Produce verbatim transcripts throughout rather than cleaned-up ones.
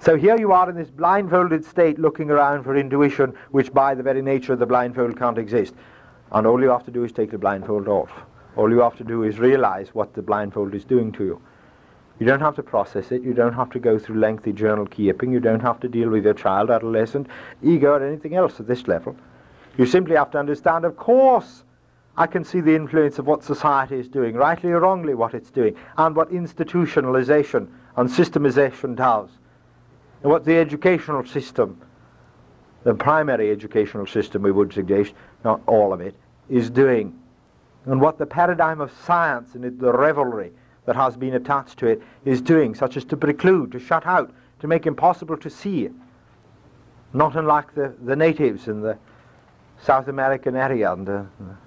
So here you are in this blindfolded state looking around for intuition, which by the very nature of the blindfold can't exist. And all you have to do is take the blindfold off. All you have to do is realize what the blindfold is doing to you. You don't have to process it. You don't have to go through lengthy journal keeping. You don't have to deal with your child, adolescent, ego, or anything else at this level. You simply have to understand, of course, I can see the influence of what society is doing, rightly or wrongly what it's doing, and what institutionalization and systemization does, and what the educational system, the primary educational system we would suggest, not all of it, is doing, and what the paradigm of science and it, the revelry that has been attached to it is doing, such as to preclude, to shut out, to make impossible to see. Not unlike the, the natives in the South American area, and the,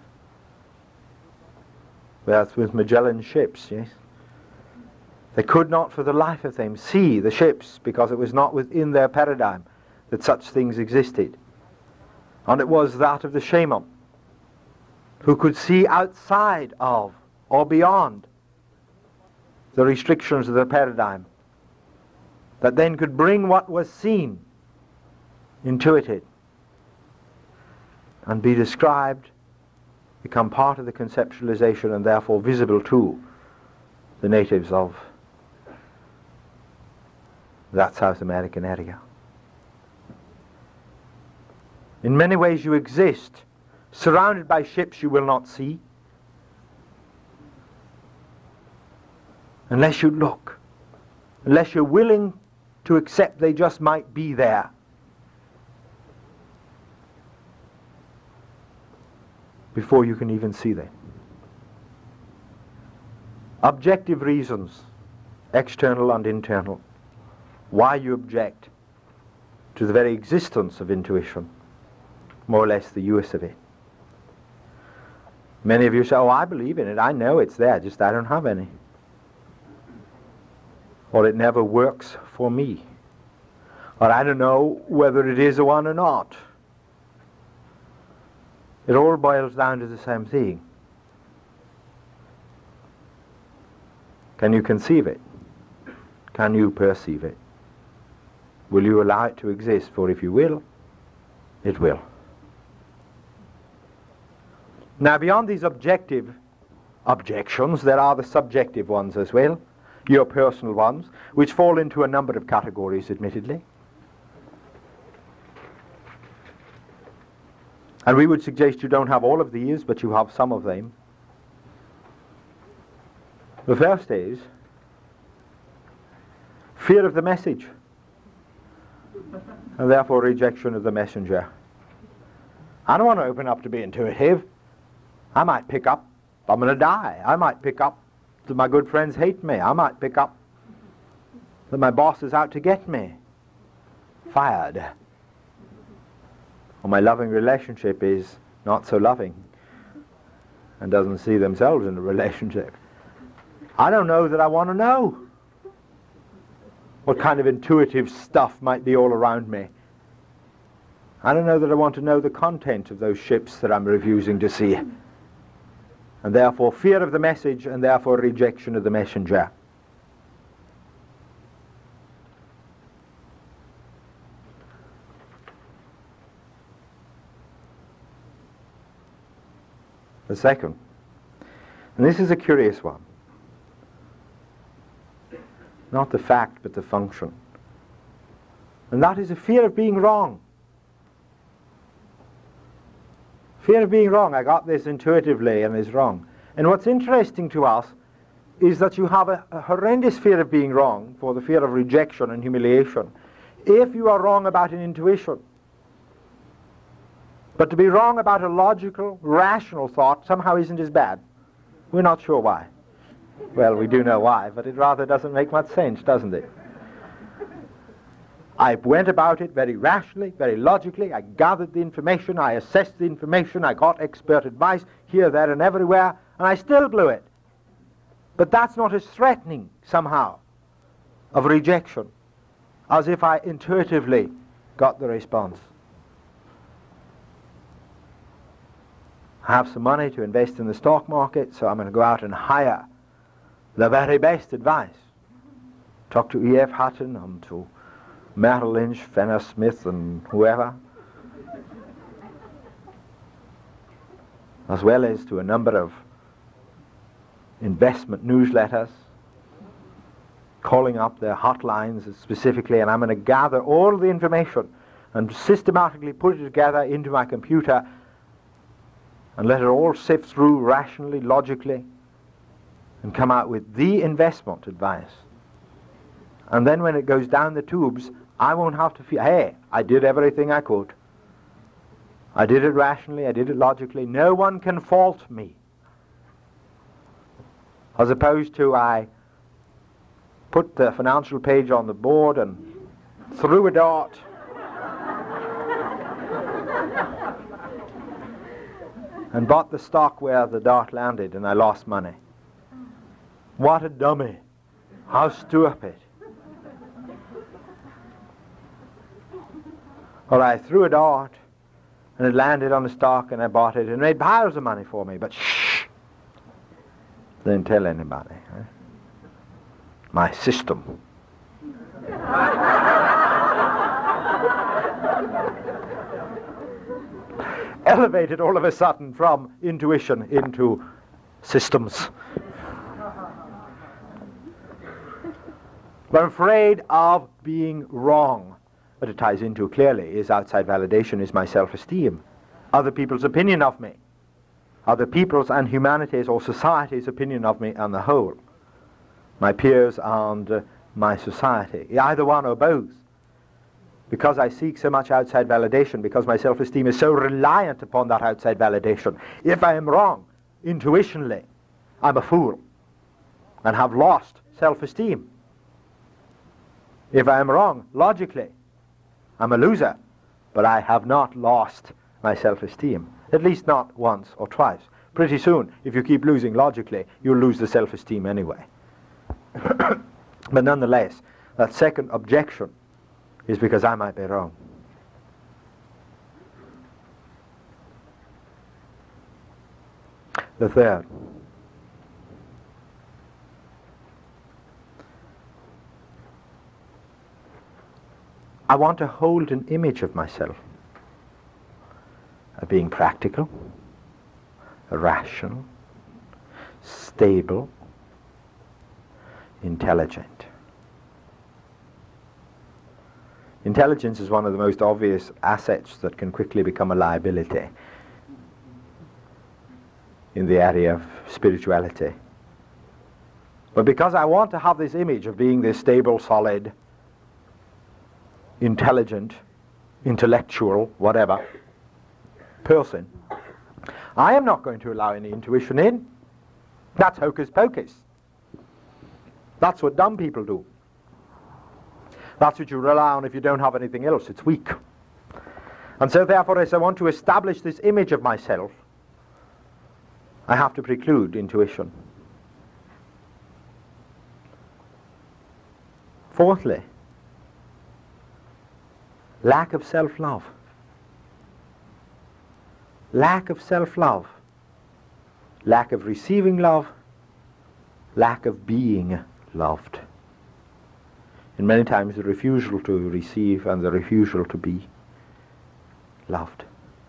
the, with Magellan ships, yes. They could not for the life of them see the ships because it was not within their paradigm that such things existed. And it was that of the shaman who could see outside of or beyond the restrictions of the paradigm, that then could bring what was seen, intuited, and be described, become part of the conceptualization and therefore visible to the natives of that South American area. In many ways you exist surrounded by ships you will not see unless you look, unless you're willing to accept they just might be there. Before you can even see them. Objective reasons, external and internal, why you object to the very existence of intuition, more or less the use of it. Many of you say, oh, I believe in it, I know it's there, just I don't have any. Or it never works for me. Or I don't know whether it is a one or not. It all boils down to the same thing. Can you conceive it? Can you perceive it? Will you allow it to exist? For if you will, it will. Now beyond these objective objections, there are the subjective ones as well, your personal ones, which fall into a number of categories, admittedly. And we would suggest you don't have all of these, but you have some of them. The first is fear of the message, and therefore rejection of the messenger. I don't want to open up to be intuitive. I might pick up, I'm going to die. I might pick up that my good friends hate me. I might pick up that my boss is out to get me. Fired. Or my loving relationship is not so loving and doesn't see themselves in a relationship. I don't know that I want to know what kind of intuitive stuff might be all around me. I don't know that I want to know the content of those ships that I'm refusing to see. And therefore fear of the message, and therefore rejection of the messenger. The second, and this is a curious one, not the fact but the function, and that is a fear of being wrong. Fear of being wrong. I got this intuitively and it's wrong. And what's interesting to us is that you have a, a horrendous fear of being wrong, for the fear of rejection and humiliation, if you are wrong about an intuition. But to be wrong about a logical, rational thought somehow isn't as bad. We're not sure why. Well, we do know why, but it rather doesn't make much sense, doesn't it? I went about it very rationally, very logically. I gathered the information, I assessed the information, I got expert advice here, there, and everywhere, and I still blew it. But that's not as threatening, somehow, of rejection, as if I intuitively got the response. I have some money to invest in the stock market, so I'm going to go out and hire the very best advice. Talk to E F Hutton and to Merrill Lynch, Fenner Smith and whoever, as well as to a number of investment newsletters, calling up their hotlines specifically, and I'm going to gather all the information and systematically put it together into my computer and let it all sift through rationally, logically, and come out with the investment advice. And then when it goes down the tubes, I won't have to feel, hey, I did everything I could. I did it rationally, I did it logically. No one can fault me. As opposed to I put the financial page on the board and threw a dart. And bought the stock where the dart landed, and I lost money. What a dummy. How stupid. Or I threw a dart, and it landed on the stock, and I bought it, and made piles of money for me, but shh. Didn't tell anybody. Huh? My system. Elevated all of a sudden from intuition into systems. But I'm afraid of being wrong. What it ties into clearly is outside validation, is my self-esteem. Other people's opinion of me. Other people's and humanity's or society's opinion of me on the whole. My peers and uh, my society. Either one or both. Because I seek so much outside validation, because my self-esteem is so reliant upon that outside validation. If I am wrong, intuitionally, I'm a fool and have lost self-esteem. If I am wrong, logically, I'm a loser, but I have not lost my self-esteem. At least not once or twice. Pretty soon, if you keep losing logically, you'll lose the self-esteem anyway. But nonetheless, that second objection is because I might be wrong. The third. I want to hold an image of myself of being practical, rational, stable, intelligent. Intelligence is one of the most obvious assets that can quickly become a liability in the area of spirituality. But because I want to have this image of being this stable, solid, intelligent, intellectual, whatever, person, I am not going to allow any intuition in. That's hocus pocus. That's what dumb people do. That's what you rely on if you don't have anything else. It's weak. And so therefore, as I want to establish this image of myself, I have to preclude intuition. Fourthly, lack of self-love. Lack of self-love. Lack of receiving love. Lack of being loved. And many times the refusal to receive and the refusal to be loved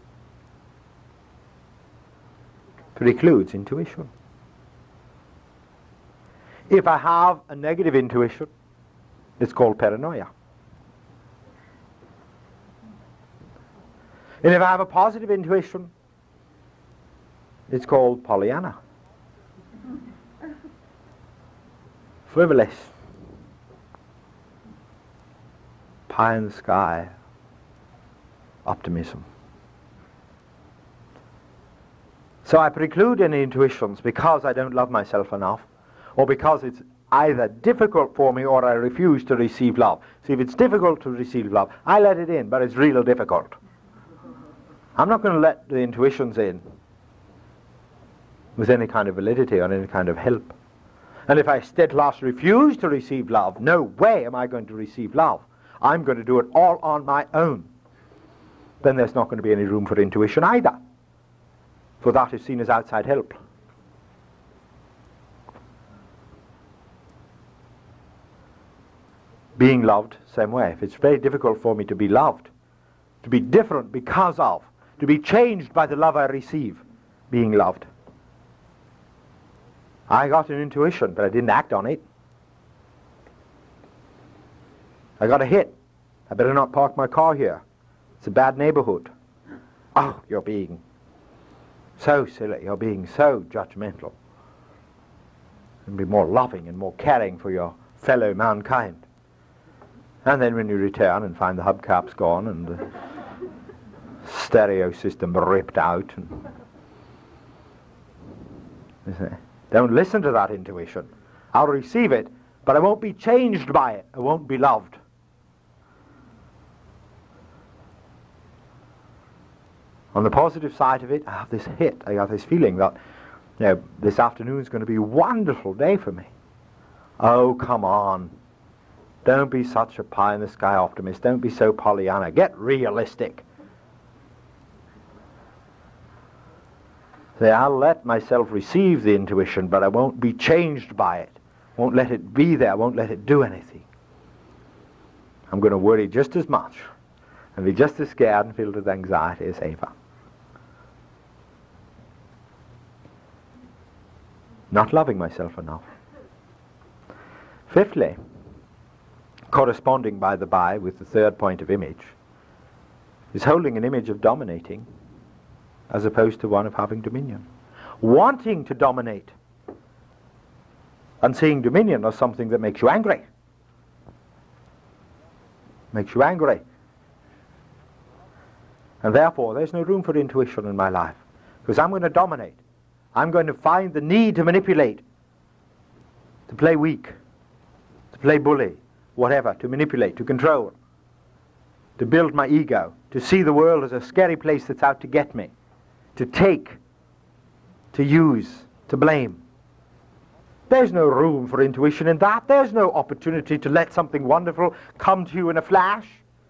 precludes intuition. If I have a negative intuition, it's called paranoia. And if I have a positive intuition, it's called Pollyanna. Frivolous. Pie in the sky optimism. So I preclude any intuitions because I don't love myself enough, or because it's either difficult for me or I refuse to receive love. See, if it's difficult to receive love, I let it in, but it's real difficult. I'm not going to let the intuitions in with any kind of validity or any kind of help. And if I steadfastly refuse to receive love, no way am I going to receive love. I'm going to do it all on my own. Then there's not going to be any room for intuition either, for that is seen as outside help. Being loved, same way. If it's very difficult for me to be loved, to be different because of, to be changed by the love I receive, being loved. I got an intuition, but I didn't act on it. I got a hit. I better not park my car here. It's a bad neighborhood. Oh, you're being so silly. You're being so judgmental. And be more loving and more caring for your fellow mankind. And then when you return and find the hubcaps gone and the stereo system ripped out, and don't listen to that intuition. I'll receive it, but I won't be changed by it. I won't be loved. On the positive side of it, I have this hit. I have this feeling that, you know, this afternoon is going to be a wonderful day for me. Oh, come on. Don't be such a pie-in-the-sky optimist. Don't be so Pollyanna. Get realistic. Say, I'll let myself receive the intuition, but I won't be changed by it. Won't let it be there. Won't let it do anything. I'm going to worry just as much and be just as scared and filled with anxiety as Eva. Not loving myself enough. Fifthly, corresponding by the by with the third point of image, is holding an image of dominating as opposed to one of having dominion. Wanting to dominate and seeing dominion as something that makes you angry. Makes you angry. And therefore there's no room for intuition in my life, because I'm going to dominate. I'm going to find the need to manipulate, to play weak, to play bully, whatever, to manipulate, to control, to build my ego, to see the world as a scary place that's out to get me, to take, to use, to blame. There's no room for intuition in that. There's no opportunity to let something wonderful come to you in a flash.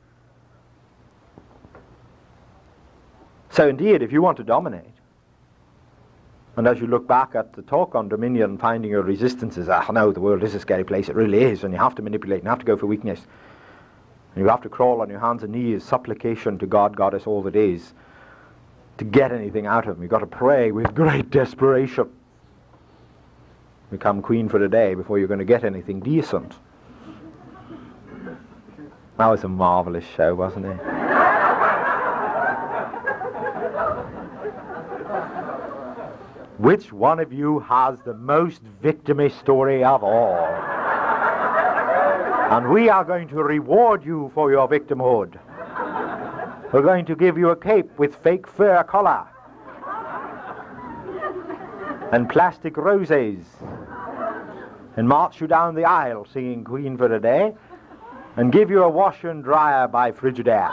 So indeed, if you want to dominate, and as you look back at the talk on dominion, finding your resistances, ah, no, the world is a scary place, it really is, and you have to manipulate, and you have to go for weakness, and you have to crawl on your hands and knees, supplication to God, Goddess, all that is, to get anything out of them. You've got to pray with great desperation. Become queen for a day before you're going to get anything decent. That was a marvelous show, wasn't it? Which one of you has the most victimist story of all? And we are going to reward you for your victimhood. We're going to give you a cape with fake fur collar and plastic roses and march you down the aisle singing Queen for a Day and give you a washer and dryer by Frigidaire.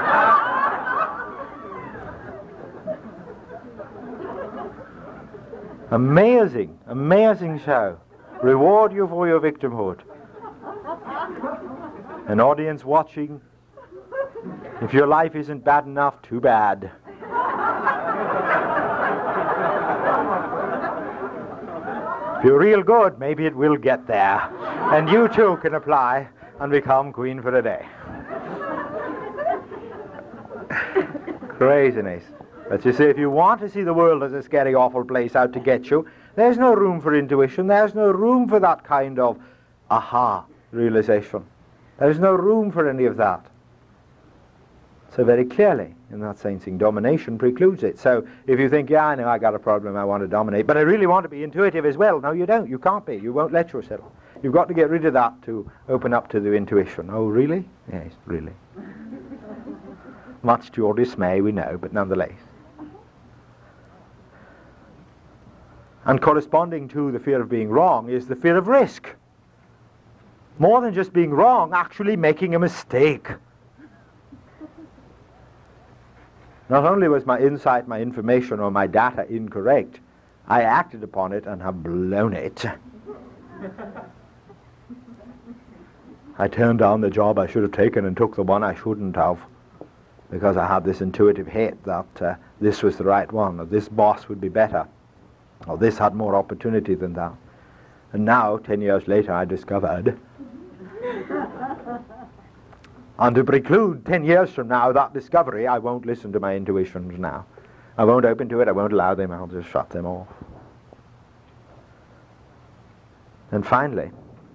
Amazing, amazing show. Reward you for your victimhood. An audience watching. If your life isn't bad enough, too bad. If you're real good, maybe it will get there. And you too can apply and become queen for a day. Craziness. But you see, if you want to see the world as a scary, awful place out to get you, there's no room for intuition. There's no room for that kind of aha realization. There's no room for any of that. So very clearly, in that sensing, domination precludes it. So if you think, yeah, I know I got a problem, I want to dominate, but I really want to be intuitive as well. No, you don't. You can't be. You won't let yourself. You've got to get rid of that to open up to the intuition. Oh, really? Yes, really. Much to your dismay, we know, but nonetheless. And corresponding to the fear of being wrong is the fear of risk. More than just being wrong, actually making a mistake. Not only was my insight, my information, or my data incorrect, I acted upon it and have blown it. I turned down the job I should have taken and took the one I shouldn't have, because I had this intuitive hit that uh, this was the right one, or this boss would be better, or this had more opportunity than that. And now, ten years later, I discovered And to preclude ten years from now that discovery, I won't listen to my intuitions now. I won't open to it, I won't allow them, I'll just shut them off. And finally,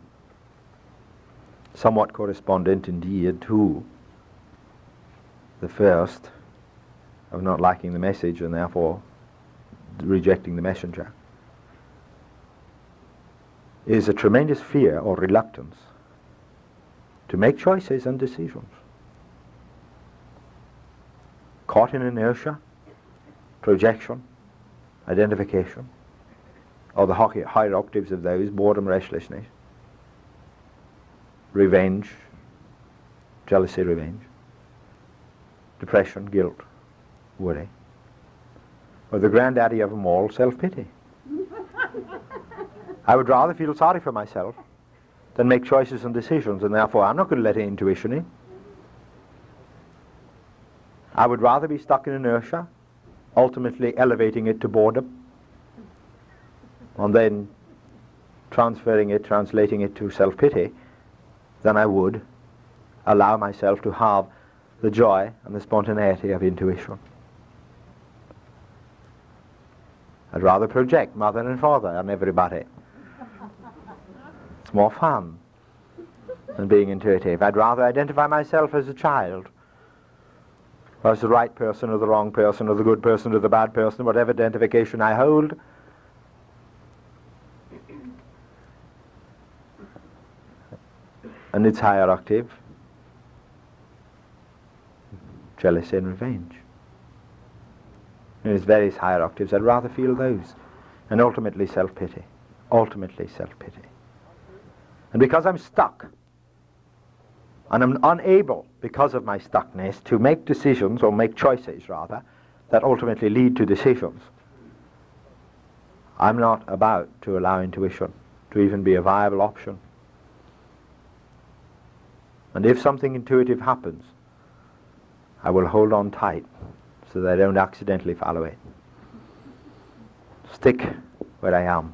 somewhat correspondent indeed to the first of not liking the message and therefore rejecting the messenger, is a tremendous fear or reluctance to make choices and decisions. Caught in inertia, projection, identification, or the higher octaves of those, boredom, restlessness, revenge, jealousy, revenge, depression, guilt, worry, or the granddaddy of them all, self-pity. I would rather feel sorry for myself than make choices and decisions, and therefore I'm not going to let intuition in. I would rather be stuck in inertia, ultimately elevating it to boredom, and then transferring it, translating it to self-pity, than I would allow myself to have the joy and the spontaneity of intuition. I'd rather project mother and father on everybody. It's more fun than being intuitive. I'd rather identify myself as a child, or as the right person or the wrong person or the good person or the bad person, whatever identification I hold. And its higher octave, jealousy and revenge. In its various higher octaves, I'd rather feel those. And ultimately self-pity. Ultimately self-pity. And because I'm stuck, and I'm unable, because of my stuckness, to make decisions, or make choices rather, that ultimately lead to decisions, I'm not about to allow intuition to even be a viable option. And if something intuitive happens, I will hold on tight so that I don't accidentally follow it. Stick where I am.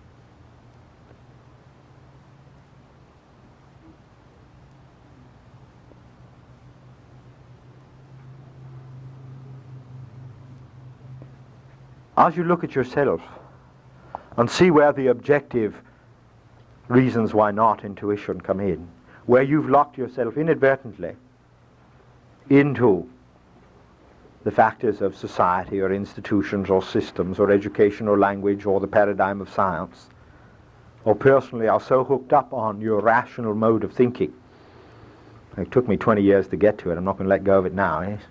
As you look at yourself and see where the objective reasons why not intuition come in, where you've locked yourself inadvertently into the factors of society or institutions or systems or education or language or the paradigm of science, or personally are so hooked up on your rational mode of thinking. It took me twenty years to get to it. I'm not going to let go of it now. Eh?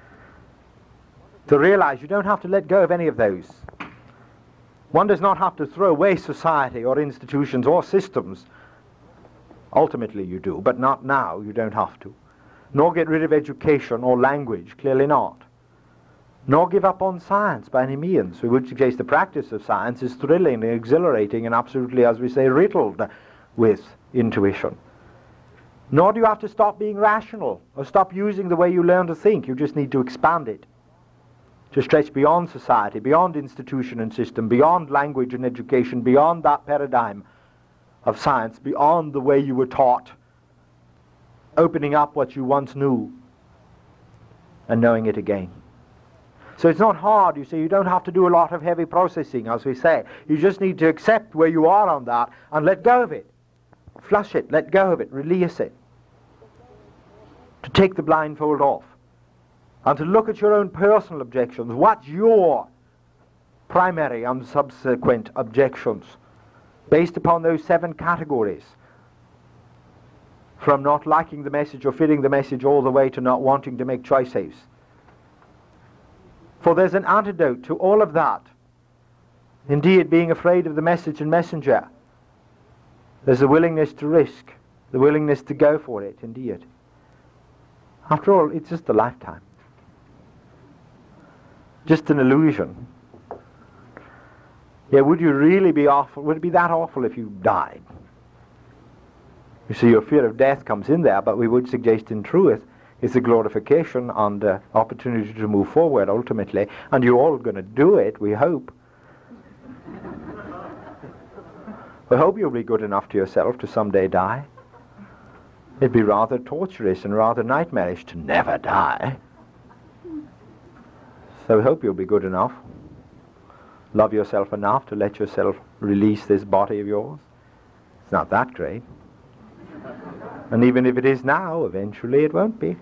To realize you don't have to let go of any of those. One does not have to throw away society or institutions or systems. Ultimately you do, but not now. You don't have to. Nor get rid of education or language, clearly not. Nor give up on science by any means. We would suggest the practice of science is thrilling and exhilarating and absolutely, as we say, riddled with intuition. Nor do you have to stop being rational or stop using the way you learn to think. You just need to expand it, to stretch beyond society, beyond institution and system, beyond language and education, beyond that paradigm of science, beyond the way you were taught, opening up what you once knew and knowing it again. So it's not hard, you see. You don't have to do a lot of heavy processing, as we say. You just need to accept where you are on that and let go of it. Flush it, let go of it, release it. To take the blindfold off. And to look at your own personal objections. What's your primary and subsequent objections based upon those seven categories? From not liking the message or fitting the message all the way to not wanting to make choices. For there's an antidote to all of that. Indeed, being afraid of the message and messenger. There's a willingness to risk, the willingness to go for it, indeed. After all, it's just a lifetime. Just an illusion. Yeah, would you really be awful? Would it be that awful if you died? You see, your fear of death comes in there, but we would suggest in truth it's a glorification and uh, opportunity to move forward ultimately, and you're all going to do it, we hope. We hope you'll be good enough to yourself to someday die. It'd be rather torturous and rather nightmarish to never die. So I hope you'll be good enough. Love yourself enough to let yourself release this body of yours. It's not that great. And even if it is now, eventually it won't be.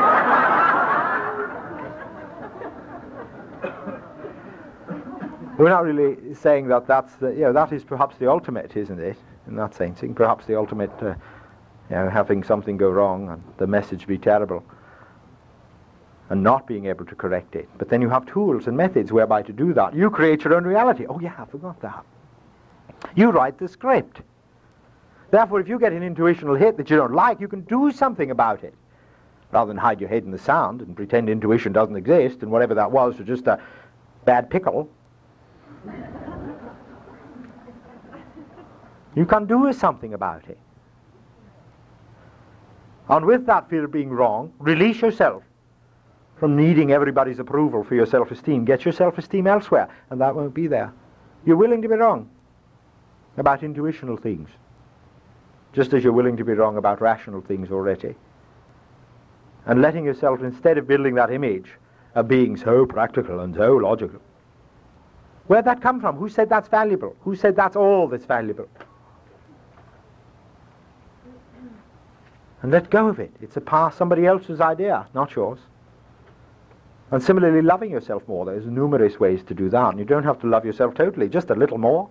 We're not really saying that that's the, you know, that is perhaps the ultimate, isn't it? In that sense, perhaps the ultimate, uh, you know, having something go wrong and the message be terrible and not being able to correct it. But then you have tools and methods whereby to do that. You create your own reality. Oh yeah, I forgot that. You write the script. Therefore, if you get an intuitional hit that you don't like, you can do something about it. Rather than hide your head in the sand and pretend intuition doesn't exist and whatever that was was just a bad pickle. You can do something about it. And with that fear of being wrong, release yourself from needing everybody's approval for your self-esteem. Get your self-esteem elsewhere, and that won't be there. You're willing to be wrong about intuitional things, just as you're willing to be wrong about rational things already. And letting yourself, instead of building that image of being so practical and so logical, where'd that come from? Who said that's valuable? Who said that's all that's valuable? And let go of it. It's a past, somebody else's idea, not yours. And similarly, loving yourself more. There's numerous ways to do that. And you don't have to love yourself totally, just a little more.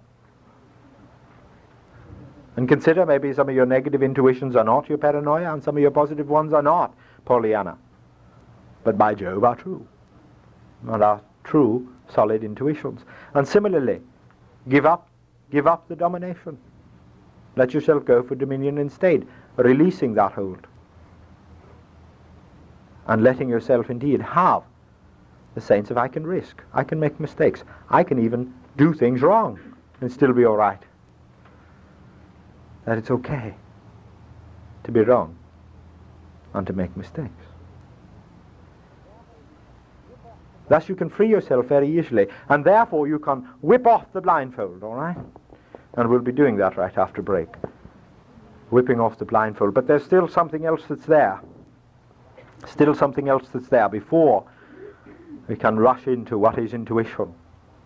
And consider maybe some of your negative intuitions are not your paranoia, and some of your positive ones are not Pollyanna. But by Jove are true. And are true, solid intuitions. And similarly, give up, give up the domination. Let yourself go for dominion instead, releasing that hold. And letting yourself indeed have the sense of I can risk, I can make mistakes, I can even do things wrong and still be all right. That it's okay to be wrong and to make mistakes. Thus you can free yourself very easily, and therefore you can whip off the blindfold, all right? And we'll be doing that right after break. Whipping off the blindfold. But there's still something else that's there. Still something else that's there before we can rush into what is intuition.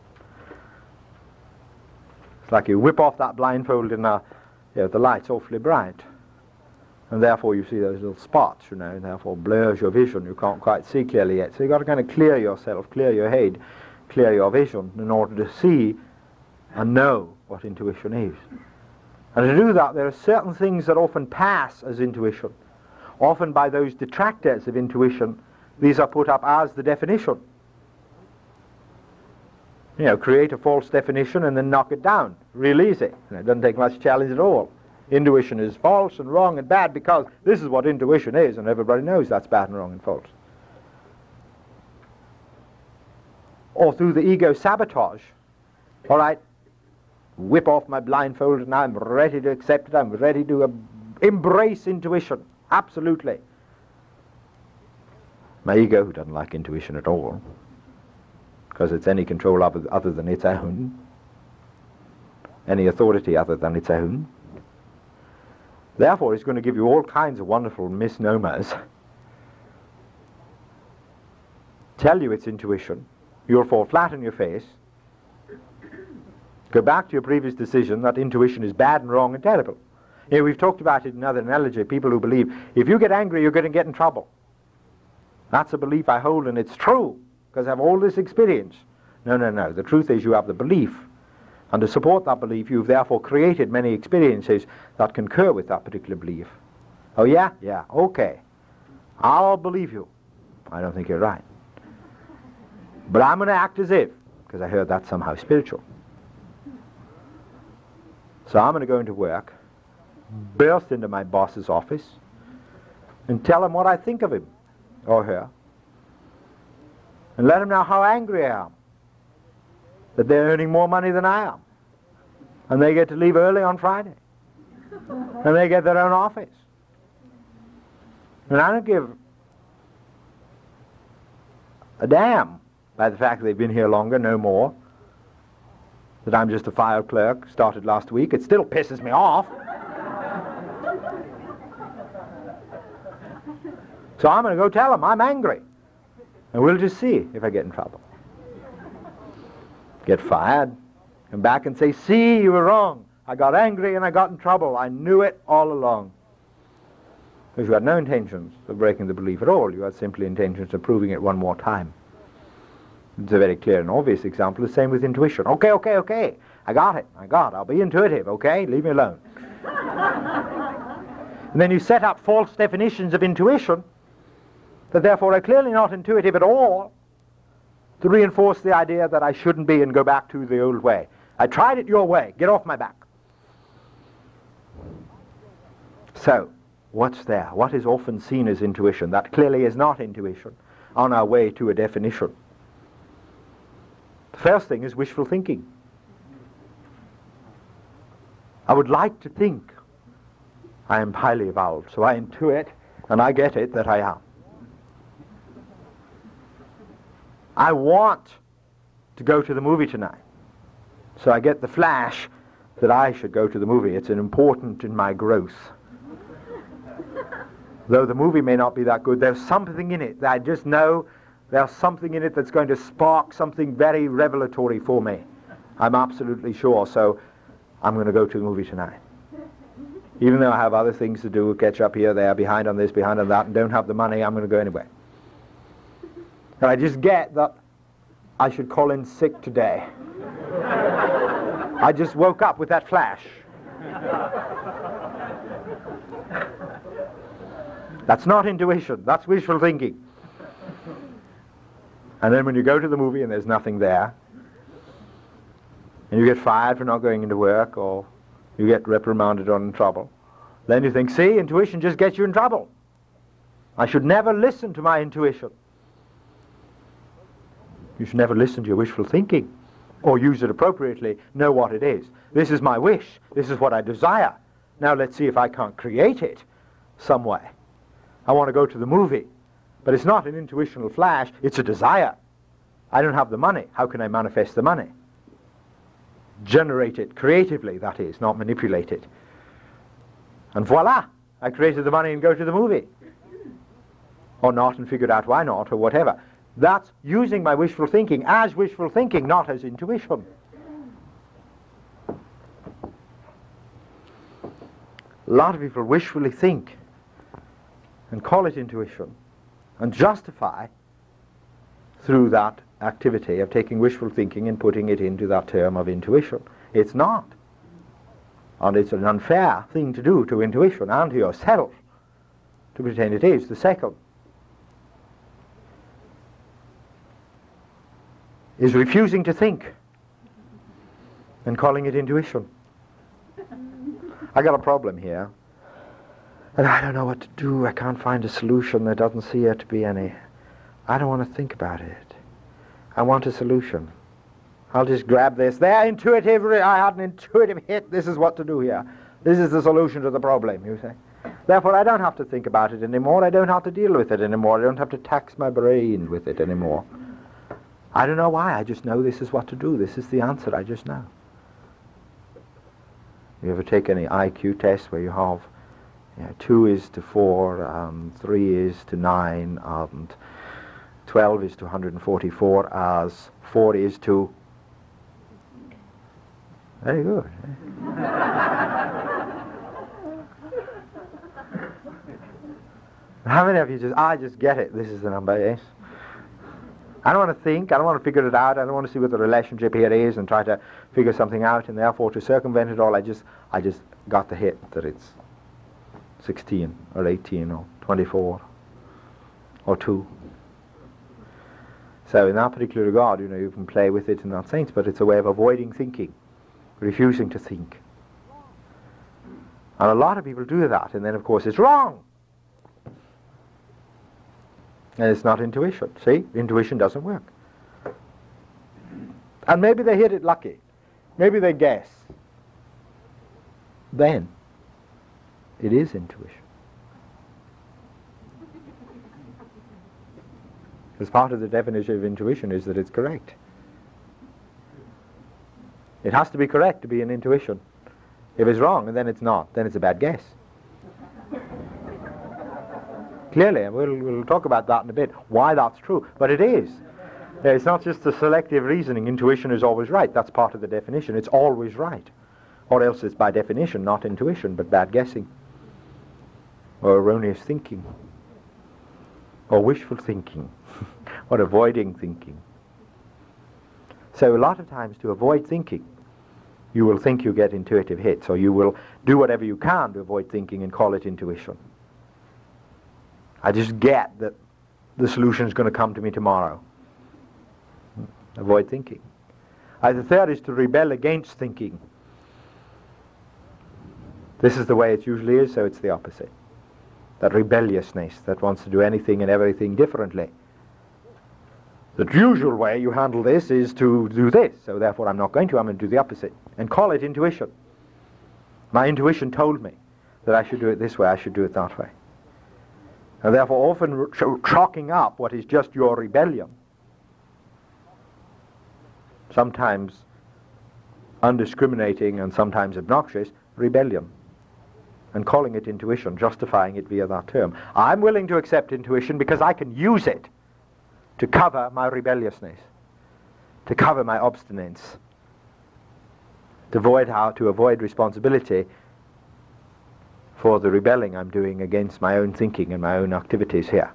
It's like you whip off that blindfold and uh, you know, the light's awfully bright. And therefore you see those little spots, you know, and therefore blurs your vision. You can't quite see clearly yet. So you've got to kind of clear yourself, clear your head, clear your vision in order to see and know what intuition is. And to do that, there are certain things that often pass as intuition. Often by those detractors of intuition, these are put up as the definition. You know, create a false definition and then knock it down. Real easy. You know, it doesn't take much challenge at all. Intuition is false and wrong and bad because this is what intuition is, and everybody knows that's bad and wrong and false. Or through the ego sabotage. All right, whip off my blindfold and I'm ready to accept it. I'm ready to uh, embrace intuition. Absolutely. My ego, who doesn't like intuition at all, because it's any control other, other than its own, any authority other than its own. Therefore, it's going to give you all kinds of wonderful misnomers. Tell you it's intuition. You'll fall flat on your face. Go back to your previous decision that intuition is bad and wrong and terrible. You know, we've talked about it in another analogy, people who believe if you get angry, you're going to get in trouble. That's a belief I hold, and it's true, because I have all this experience. No, no, no. The truth is you have the belief. And to support that belief, you've therefore created many experiences that concur with that particular belief. Oh, yeah? Yeah, okay. I'll believe you. I don't think you're right. But I'm going to act as if, because I heard that somehow spiritual. So I'm going to go into work, burst into my boss's office, and tell him what I think of him or her, and let him know how angry I am, that they're earning more money than I am, and they get to leave early on Friday, and they get their own office. And I don't give a damn by the fact that they've been here longer, no more, that I'm just a file clerk, started last week. It still pisses me off. So I'm going to go tell him I'm angry. And we'll just see if I get in trouble. Get fired. Come back and say, see, you were wrong. I got angry and I got in trouble. I knew it all along. Because you had no intentions of breaking the belief at all. You had simply intentions of proving it one more time. It's a very clear and obvious example. The same with intuition. Okay, okay, okay. I got it. I got it. I'll be intuitive, okay? Leave me alone. And then you set up false definitions of intuition that therefore are clearly not intuitive at all, to reinforce the idea that I shouldn't be and go back to the old way. I tried it your way. Get off my back. So, what's there? What is often seen as intuition? That clearly is not intuition on our way to a definition. The first thing is wishful thinking. I would like to think I am highly evolved, so I intuit and I get it that I am. I want to go to the movie tonight, so I get the flash that I should go to the movie. It's an important in my growth. Though the movie may not be that good, there's something in it that I just know there's something in it that's going to spark something very revelatory for me. I'm absolutely sure, so I'm going to go to the movie tonight. Even though I have other things to do, catch up here, there, behind on this, behind on that, and don't have the money, I'm going to go anyway. And I just get that I should call in sick today. I just woke up with that flash. That's not intuition, that's wishful thinking. And then when you go to the movie and there's nothing there, and you get fired for not going into work, or you get reprimanded or in trouble, then you think, see, intuition just gets you in trouble. I should never listen to my intuition. You should never listen to your wishful thinking, or use it appropriately, know what it is. This is my wish, this is what I desire. Now let's see if I can't create it some way. I want to go to the movie, but it's not an intuitional flash, it's a desire. I don't have the money, how can I manifest the money? Generate it creatively, that is, not manipulate it. And voila, I created the money and go to the movie. Or not, and figured out why not, or whatever. That's using my wishful thinking as wishful thinking, not as intuition. A lot of people wishfully think and call it intuition and justify through that activity of taking wishful thinking and putting it into that term of intuition. It's not. And it's an unfair thing to do to intuition and to yourself to pretend it is. The second is refusing to think and calling it intuition. I got a problem here, and I don't know what to do. I can't find a solution. There doesn't seem to be any. I don't want to think about it. I want a solution. I'll just grab this. There, intuitive, I had an intuitive hit. This is what to do here. This is the solution to the problem, you say. Therefore, I don't have to think about it anymore. I don't have to deal with it anymore. I don't have to tax my brain with it anymore. I don't know why. I just know this is what to do. This is the answer. I just know. You ever take any I Q test where you have you know, two is to four, and three is to nine, and twelve is to one hundred forty-four, as four is to... Very good. Eh? How many of you just, I just get it, this is the number, yes? I don't want to think, I don't want to figure it out, I don't want to see what the relationship here is and try to figure something out, and therefore to circumvent it all, I just, I just got the hit that it's sixteen, or eighteen, or twenty-four, or two. So in that particular regard, you know, you can play with it in that sense, but it's a way of avoiding thinking, refusing to think. And a lot of people do that, and then of course it's wrong. And it's not intuition. See, intuition doesn't work. And maybe they hit it lucky. Maybe they guess. Then it is intuition. Because part of the definition of intuition is that it's correct. It has to be correct to be an intuition. If it's wrong, and then it's not, then it's a bad guess. Clearly, and we'll, we'll talk about that in a bit, why that's true. But it is. It's not just the selective reasoning. Intuition is always right. That's part of the definition. It's always right. Or else it's by definition not intuition, but bad guessing. Or erroneous thinking. Or wishful thinking. Or avoiding thinking. So a lot of times to avoid thinking, you will think you get intuitive hits, or you will do whatever you can to avoid thinking and call it intuition. I just get that the solution is going to come to me tomorrow. Avoid thinking. Uh, the third is to rebel against thinking. This is the way it usually is, so it's the opposite. That rebelliousness that wants to do anything and everything differently. The usual way you handle this is to do this, so therefore I'm not going to, I'm going to do the opposite. And call it intuition. My intuition told me that I should do it this way, I should do it that way. And therefore often chalking up what is just your rebellion, sometimes undiscriminating and sometimes obnoxious, rebellion, and calling it intuition, justifying it via that term. I'm willing to accept intuition because I can use it to cover my rebelliousness, to cover my obstinance, to avoid how to avoid responsibility for the rebelling I'm doing against my own thinking and my own activities here.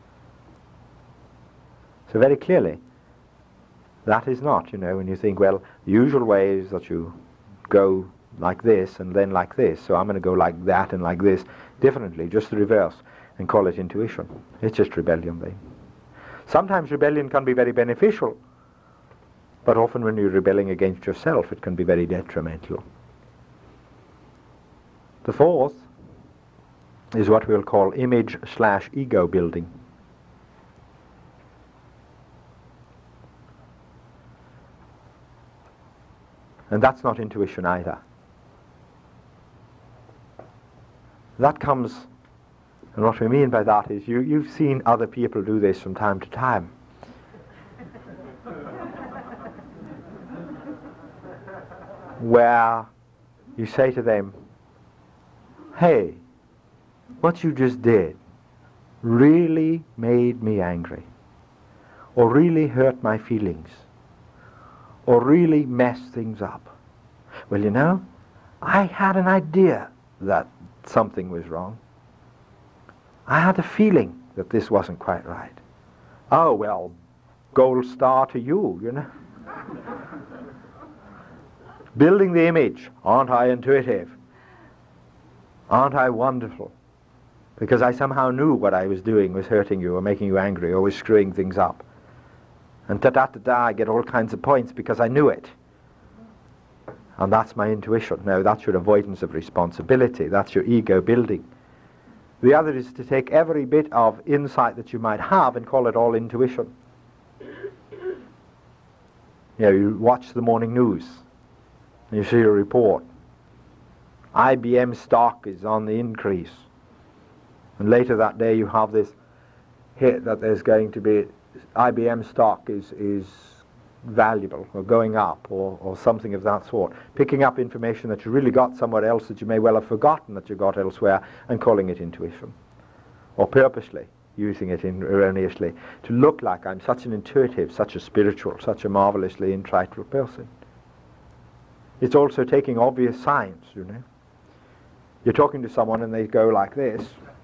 So very clearly, that is not, you know, when you think, well, the usual way is that you go like this and then like this, so I'm going to go like that and like this, differently, just the reverse, and call it intuition. It's just rebellion then. Sometimes rebellion can be very beneficial, but often when you're rebelling against yourself, it can be very detrimental. The fourth is what we'll call image slash ego building. And that's not intuition either. That comes, and what we mean by that is you, you've seen other people do this from time to time. Where you say to them, hey, what you just did really made me angry, or really hurt my feelings, or really messed things up. Well, you know, I had an idea that something was wrong. I had a feeling that this wasn't quite right. Oh, well, gold star to you, you know. Building the image. Aren't I intuitive? Aren't I wonderful? Because I somehow knew what I was doing was hurting you or making you angry or was screwing things up. And ta-da-ta-da, I get all kinds of points because I knew it. And that's my intuition. Now, that's your avoidance of responsibility. That's your ego building. The other is to take every bit of insight that you might have and call it all intuition. You know, you watch the morning news. You see a report. I B M stock is on the increase. And later that day you have this hit that there's going to be I B M stock is, is valuable or going up or, or something of that sort. Picking up information that you really got somewhere else that you may well have forgotten that you got elsewhere and calling it intuition. Or purposely using it in erroneously to look like I'm such an intuitive, such a spiritual, such a marvelously intellectual person. It's also taking obvious signs, you know. You're talking to someone and they go like this.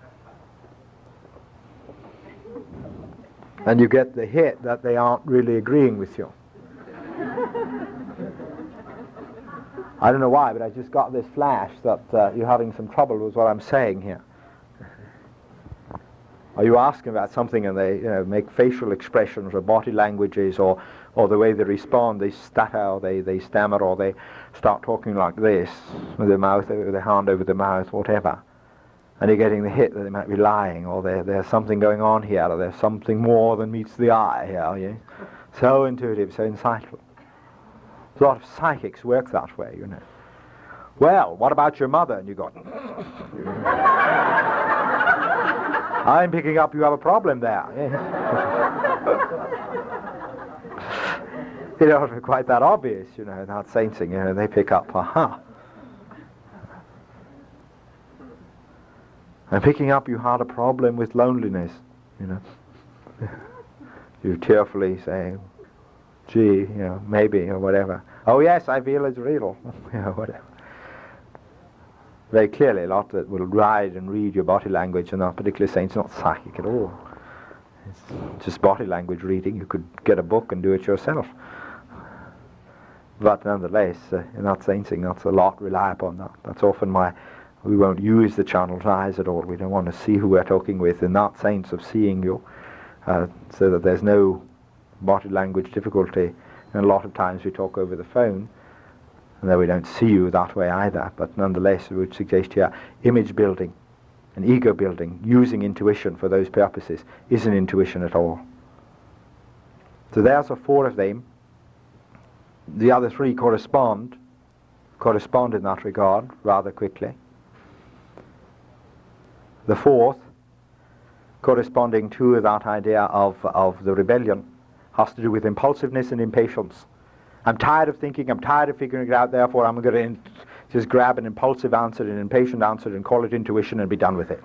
And you get the hit that they aren't really agreeing with you. I don't know why, but I just got this flash that uh, you're having some trouble with what I'm saying here. Or you ask them about something and they, you know, make facial expressions or body languages or, or the way they respond, they stutter or they, they stammer or they start talking like this with their mouth, with their hand over their mouth, whatever. And you're getting the hit that they might be lying, or there, there's something going on here, or there's something more than meets the eye here. Yeah? So intuitive, so insightful. A lot of psychics work that way, you know. Well, what about your mother? And you go, I'm picking up you have a problem there. It ought to be quite that obvious, you know, not sainting, you know, they pick up, aha. And picking up you had a problem with loneliness, you know. You tearfully say, gee, you know, maybe, or whatever. Oh yes, I feel it's real, you know, whatever. Very clearly, a lot that will ride and read your body language and not particularly saying it's not psychic at all. It's just body language reading. You could get a book and do it yourself. But nonetheless, uh, in that sensing, that's a lot rely upon that. That's often why we won't use the channeled eyes at all. We don't want to see who we're talking with in that sense of seeing you, uh, so that there's no body language difficulty. And a lot of times we talk over the phone, and then we don't see you that way either. But nonetheless, we would suggest here image building and ego building, using intuition for those purposes, isn't intuition at all. So there's a four of them. The other three correspond, correspond in that regard rather quickly. The fourth, corresponding to that idea of, of the rebellion, has to do with impulsiveness and impatience. I'm tired of thinking, I'm tired of figuring it out, therefore I'm going to just grab an impulsive answer, an impatient answer, and call it intuition and be done with it.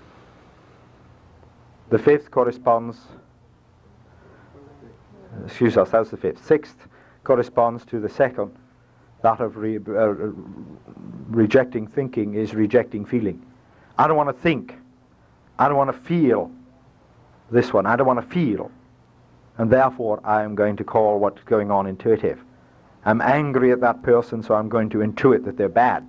The fifth corresponds, excuse us, that's the fifth. Sixth corresponds to the second. That of re, uh, rejecting thinking is rejecting feeling. I don't want to think. I don't want to feel. This one, I don't want to feel. And therefore I am going to call what's going on intuitive. I'm angry at that person, so I'm going to intuit that they're bad.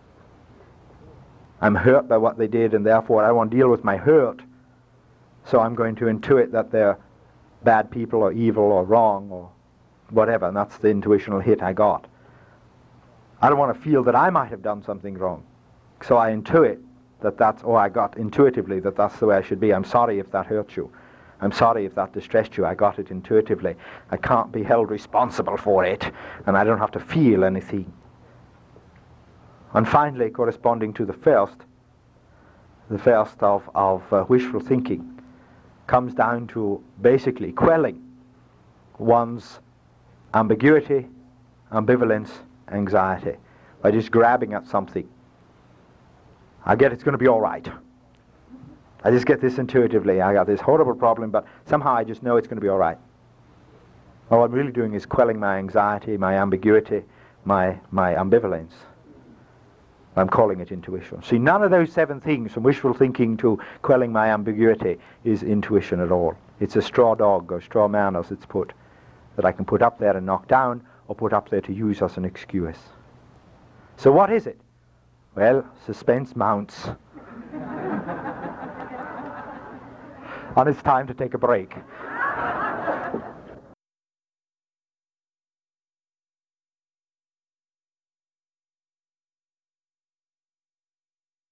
I'm hurt by what they did, and therefore I want to deal with my hurt, so I'm going to intuit that they're bad people or evil or wrong or whatever, and that's the intuitional hit I got. I don't want to feel that I might have done something wrong, so I intuit that that's, or I got intuitively that that's the way I should be. I'm sorry if that hurt you. I'm sorry if that distressed you. I got it intuitively. I can't be held responsible for it, and I don't have to feel anything. And finally, corresponding to the first, the first of, of uh, wishful thinking, comes down to basically quelling one's ambiguity, ambivalence, anxiety, by just grabbing at something. I get it's going to be all right. I just get this intuitively. I got this horrible problem, but somehow I just know it's going to be all right. All I'm really doing is quelling my anxiety, my ambiguity, my, my ambivalence. I'm calling it intuition. See, none of those seven things, from wishful thinking to quelling my ambiguity, is intuition at all. It's a straw dog or straw man, as it's put, that I can put up there and knock down, or put up there to use as an excuse. So what is it? Well, suspense mounts. And it's time to take a break.